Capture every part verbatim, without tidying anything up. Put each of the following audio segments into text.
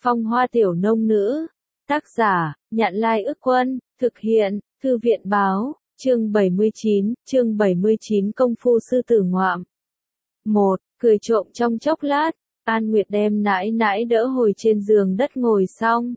Phong hoa tiểu nông nữ. Tác giả, Nhạn Lai Ức Quân, thực hiện, Thư viện Báo, chương bảy mươi chín, chương bảy mươi chín Công phu sư tử ngoạm. một. Cười trộm trong chốc lát, An Nguyệt đem nãi nãi đỡ hồi trên giường đất ngồi xong.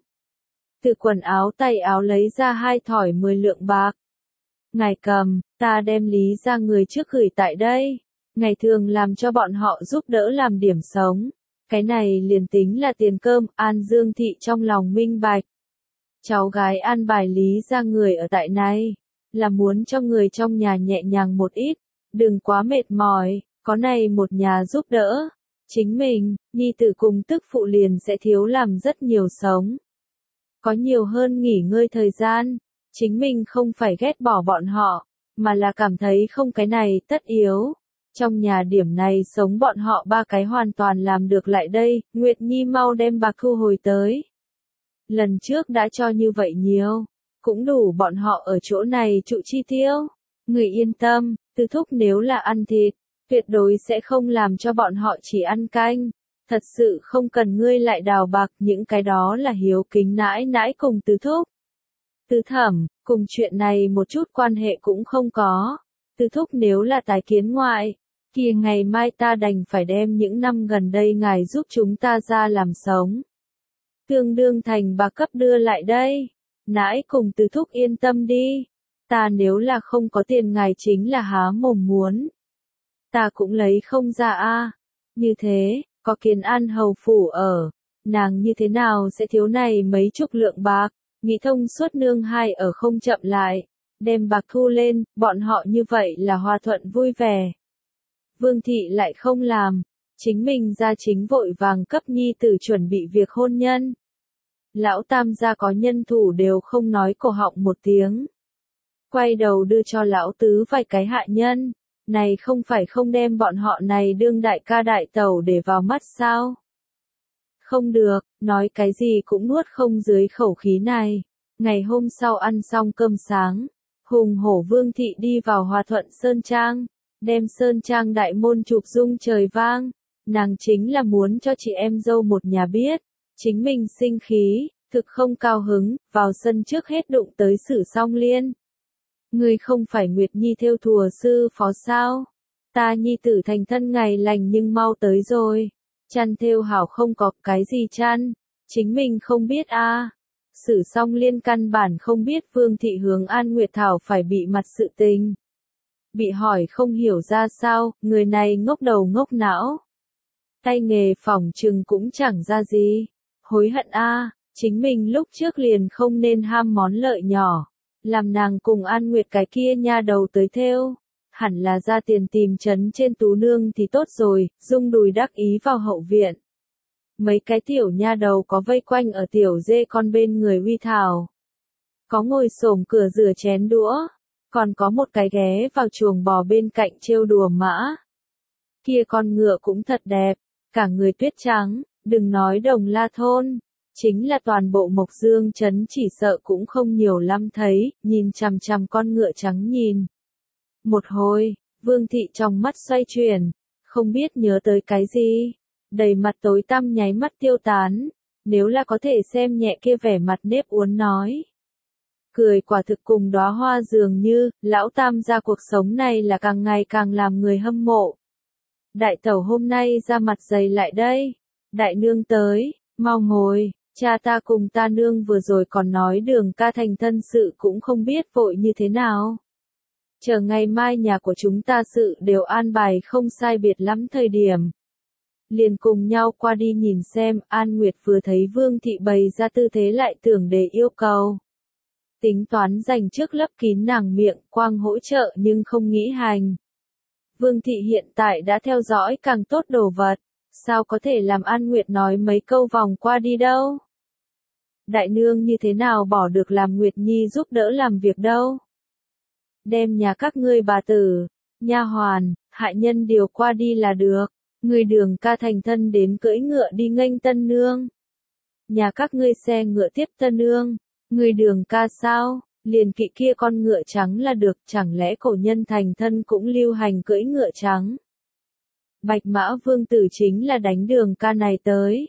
Từ quần áo tay áo lấy ra hai thỏi mười lượng bạc. Ngài cầm, ta đem lý ra người trước gửi tại đây. Ngày thường làm cho bọn họ giúp đỡ làm điểm sống. Cái này liền tính là tiền cơm, An Dương Thị trong lòng minh bạch. Cháu gái an bài lý ra người ở tại này, là muốn cho người trong nhà nhẹ nhàng một ít, đừng quá mệt mỏi, có này một nhà giúp đỡ. Chính mình, nhi tử cùng tức phụ liền sẽ thiếu làm rất nhiều sống. Có nhiều hơn nghỉ ngơi thời gian, chính mình không phải ghét bỏ bọn họ, mà là cảm thấy không cái này tất yếu. Trong nhà điểm này sống bọn họ ba cái hoàn toàn làm được lại đây, Nguyệt Nhi mau đem bạc thu hồi tới. Lần trước đã cho như vậy nhiều, cũng đủ bọn họ ở chỗ này trụ chi tiêu. Người yên tâm, Tư thúc nếu là ăn thịt, tuyệt đối sẽ không làm cho bọn họ chỉ ăn canh. Thật sự không cần ngươi lại đào bạc, những cái đó là hiếu kính nãi nãi cùng Tư thúc. Tư thẩm, cùng chuyện này một chút quan hệ cũng không có. Tư thúc nếu là tái kiến ngoại, kia ngày mai ta đành phải đem những năm gần đây ngài giúp chúng ta ra làm sống. Tương đương thành bạc cấp đưa lại đây. Nãi cùng Tư thúc yên tâm đi. Ta nếu là không có tiền ngài chính là há mồm muốn. Ta cũng lấy không ra a. Như thế, có Kiến An hầu phủ ở. Nàng như thế nào sẽ thiếu này mấy chục lượng bạc. Nghĩ thông suốt nương hai ở không chậm lại. Đem bạc thu lên, bọn họ như vậy là hòa thuận vui vẻ. Vương thị lại không làm. Chính mình ra chính vội vàng cấp nhi tử chuẩn bị việc hôn nhân. Lão tam gia có nhân thủ đều không nói cổ họng một tiếng. Quay đầu đưa cho lão tứ vài cái hạ nhân. Này không phải không đem bọn họ này đương đại ca đại tẩu để vào mắt sao? Không được, nói cái gì cũng nuốt không dưới khẩu khí này. Ngày hôm sau ăn xong cơm sáng, hùng hổ Vương thị đi vào Hòa Thuận Sơn Trang, đem Sơn Trang đại môn chụp rung trời vang. Nàng chính là muốn cho chị em dâu một nhà biết, chính mình sinh khí, thực không cao hứng, vào sân trước hết đụng tới Sử Song Liên. Ngươi không phải Nguyệt Nhi thêu thùa sư phó sao? Ta nhi tử thành thân ngày lành nhưng mau tới rồi. Chăn thêu hảo không có cái gì chăn, chính mình không biết a. À. Sử Song Liên căn bản không biết Vương thị hướng An Nguyệt Thảo phải bị mặt sự tình. Bị hỏi không hiểu ra sao, người này ngốc đầu ngốc não. Tay nghề phỏng chừng cũng chẳng ra gì. Hối hận a, à, chính mình lúc trước liền không nên ham món lợi nhỏ. Làm nàng cùng An Nguyệt cái kia nha đầu tới thêu. Hẳn là ra tiền tìm trấn trên tú nương thì tốt rồi, Dung đùi đắc ý vào hậu viện. Mấy cái tiểu nha đầu có vây quanh ở tiểu dê con bên người uy thảo. Có ngồi xổm cửa rửa chén đũa, còn có một cái ghé vào chuồng bò bên cạnh trêu đùa mã. Kia con ngựa cũng thật đẹp, cả người tuyết trắng, đừng nói Đồng La thôn. Chính là toàn bộ Mộc Dương trấn chỉ sợ cũng không nhiều lắm thấy, nhìn chằm chằm con ngựa trắng nhìn. Một hồi, Vương thị trong mắt xoay chuyển, không biết nhớ tới cái gì, đầy mặt tối tăm nháy mắt tiêu tán, nếu là có thể xem nhẹ kia vẻ mặt nếp uốn nói. Cười quả thực cùng đóa hoa dường như, lão tam gia cuộc sống này là càng ngày càng làm người hâm mộ. Đại tẩu hôm nay ra mặt dày lại đây, đại nương tới, mau ngồi. Cha ta cùng ta nương vừa rồi còn nói Đường ca thành thân sự cũng không biết vội như thế nào. Chờ ngày mai nhà của chúng ta sự đều an bài không sai biệt lắm thời điểm. Liền cùng nhau qua đi nhìn xem, An Nguyệt vừa thấy Vương thị bày ra tư thế lại tưởng để yêu cầu. Tính toán dành trước lấp kín nàng miệng, quang hỗ trợ nhưng không nghĩ hành. Vương thị hiện tại đã theo dõi càng tốt đồ vật, sao có thể làm An Nguyệt nói mấy câu vòng qua đi đâu. Đại nương như thế nào bỏ được làm Nguyệt Nhi giúp đỡ làm việc đâu. Đem nhà các ngươi bà tử, nha hoàn, hạ nhân điều qua đi là được. Người Đường ca thành thân đến cưỡi ngựa đi nghênh tân nương. Nhà các ngươi xe ngựa tiếp tân nương. Người Đường ca sao, liền kỵ kia con ngựa trắng là được, chẳng lẽ cổ nhân thành thân cũng lưu hành cưỡi ngựa trắng. Bạch Mã Vương tử chính là đánh Đường ca này tới.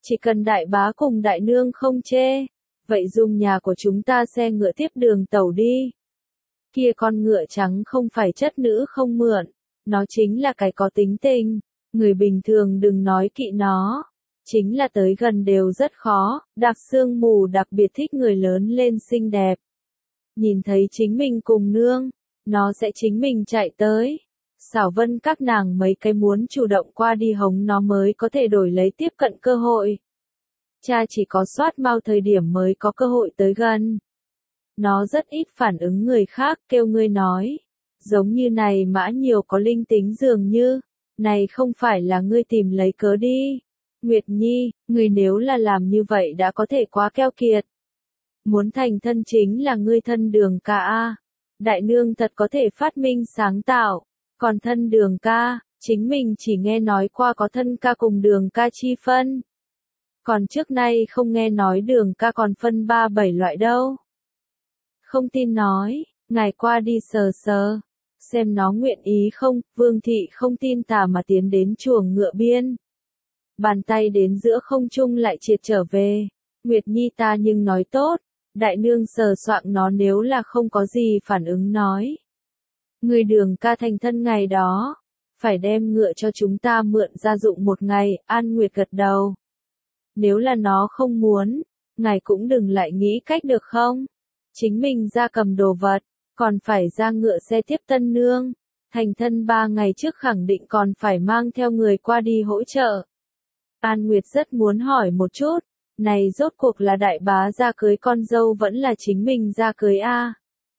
Chỉ cần đại bá cùng đại nương không chê, vậy dùng nhà của chúng ta xe ngựa tiếp đường tàu đi. Kia con ngựa trắng không phải chất nữ không mượn, nó chính là cái có tính tình, người bình thường đừng nói kỵ nó, chính là tới gần đều rất khó, Đạp Sương Mù đặc biệt thích người lớn lên xinh đẹp. Nhìn thấy chính mình cùng nương, nó sẽ chính mình chạy tới. Xảo Vân các nàng mấy cái muốn chủ động qua đi hống nó mới có thể đổi lấy tiếp cận cơ hội. Cha chỉ có soát mau thời điểm mới có cơ hội tới gần. Nó rất ít phản ứng người khác, kêu ngươi nói. Giống như này mã nhiều có linh tính dường như, này không phải là ngươi tìm lấy cớ đi. Nguyệt Nhi, ngươi nếu là làm như vậy đã có thể quá keo kiệt. Muốn thành thân chính là ngươi thân Đường ca a. Đại nương thật có thể phát minh sáng tạo, còn thân Đường ca, chính mình chỉ nghe nói qua có thân ca cùng Đường ca chi phân. Còn trước nay không nghe nói Đường ca còn phân ba bảy loại đâu. Không tin nói, ngài qua đi sờ sờ, xem nó nguyện ý không, Vương thị không tin tà mà tiến đến chuồng ngựa biên. Bàn tay đến giữa không trung lại triệt trở về, Nguyệt Nhi ta nhưng nói tốt, đại nương sờ soạng nó nếu là không có gì phản ứng nói. Người Đường ca thành thân ngày đó, phải đem ngựa cho chúng ta mượn ra dụng một ngày, An Nguyệt gật đầu. Nếu là nó không muốn, ngài cũng đừng lại nghĩ cách được không? Chính mình ra cầm đồ vật, còn phải ra ngựa xe tiếp tân nương. Thành thân ba ngày trước khẳng định còn phải mang theo người qua đi hỗ trợ. An Nguyệt rất muốn hỏi một chút, này rốt cuộc là đại bá ra cưới con dâu vẫn là chính mình ra cưới a?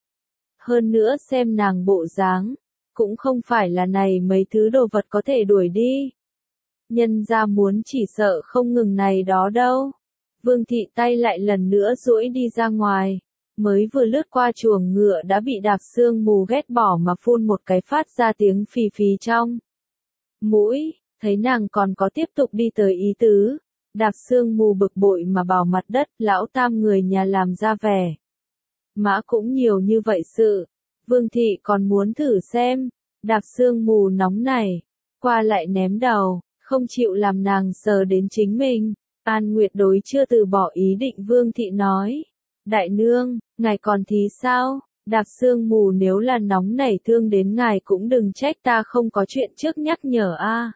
Hơn nữa xem nàng bộ dáng, cũng không phải là này mấy thứ đồ vật có thể đuổi đi. Nhân ra muốn chỉ sợ không ngừng này đó đâu. Vương thị tay lại lần nữa duỗi đi ra ngoài, mới vừa lướt qua chuồng ngựa đã bị Đạp Sương Mù ghét bỏ mà phun một cái phát ra tiếng phì phì trong mũi, thấy nàng còn có tiếp tục đi tới ý tứ. Đạp Sương Mù bực bội mà bảo mặt đất, lão tam người nhà làm ra vẻ. Mã cũng nhiều như vậy sự, Vương thị còn muốn thử xem. Đạp Sương Mù nóng này, qua lại ném đầu, không chịu làm nàng sờ đến chính mình. An Nguyệt đối chưa từ bỏ ý định, Vương thị nói. Đại nương, ngài còn thí sao? Đạp Sương Mù nếu là nóng nảy thương đến ngài cũng đừng trách ta không có chuyện trước nhắc nhở a.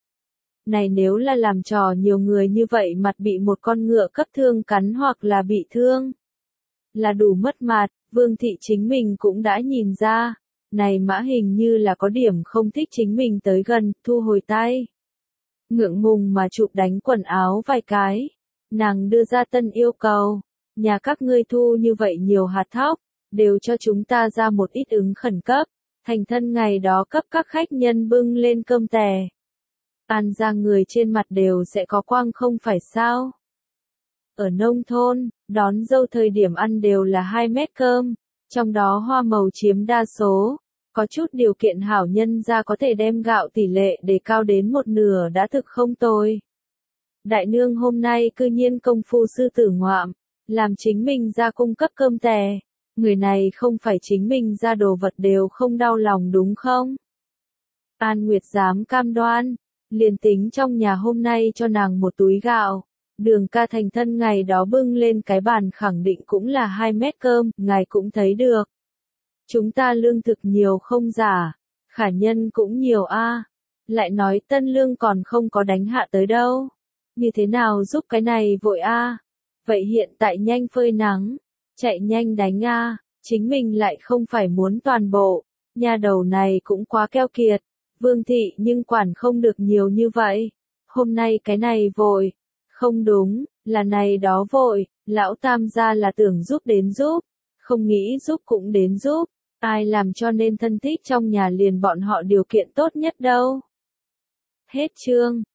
Này nếu là làm trò nhiều người như vậy mặt bị một con ngựa cấp thương cắn hoặc là bị thương, là đủ mất mặt. Vương thị chính mình cũng đã nhìn ra, này mã hình như là có điểm không thích chính mình tới gần, thu hồi tay. Ngượng ngùng mà chụp đánh quần áo vài cái, nàng đưa ra tân yêu cầu, nhà các ngươi thu như vậy nhiều hạt thóc, đều cho chúng ta ra một ít ứng khẩn cấp, thành thân ngày đó cấp các khách nhân bưng lên cơm tè. An ra người trên mặt đều sẽ có quang không phải sao? Ở nông thôn, đón dâu thời điểm ăn đều là hai mét cơm, trong đó hoa màu chiếm đa số, có chút điều kiện hảo nhân ra có thể đem gạo tỷ lệ để cao đến một nửa đã thực không tồi. Đại nương hôm nay cư nhiên công phu sư tử ngoạm, làm chính mình ra cung cấp cơm tè, người này không phải chính mình ra đồ vật đều không đau lòng đúng không? An Nguyệt dám cam đoan, liền tính trong nhà hôm nay cho nàng một túi gạo, Đường ca thành thân ngày đó bưng lên cái bàn khẳng định cũng là hai mét cơm, ngài cũng thấy được. Chúng ta lương thực nhiều không giả, khả nhân cũng nhiều a. Lại nói tân lương còn không có đánh hạ tới đâu. Như thế nào giúp cái này vội a? Vậy hiện tại nhanh phơi nắng, chạy nhanh đánh a, chính mình lại không phải muốn toàn bộ, nhà đầu này cũng quá keo kiệt. Vương thị nhưng quản không được nhiều như vậy. Hôm nay cái này vội. Không đúng, là này đó vội, lão tam gia là tưởng giúp đến giúp, không nghĩ giúp cũng đến giúp, ai làm cho nên thân thích trong nhà liền bọn họ điều kiện tốt nhất đâu. Hết chương.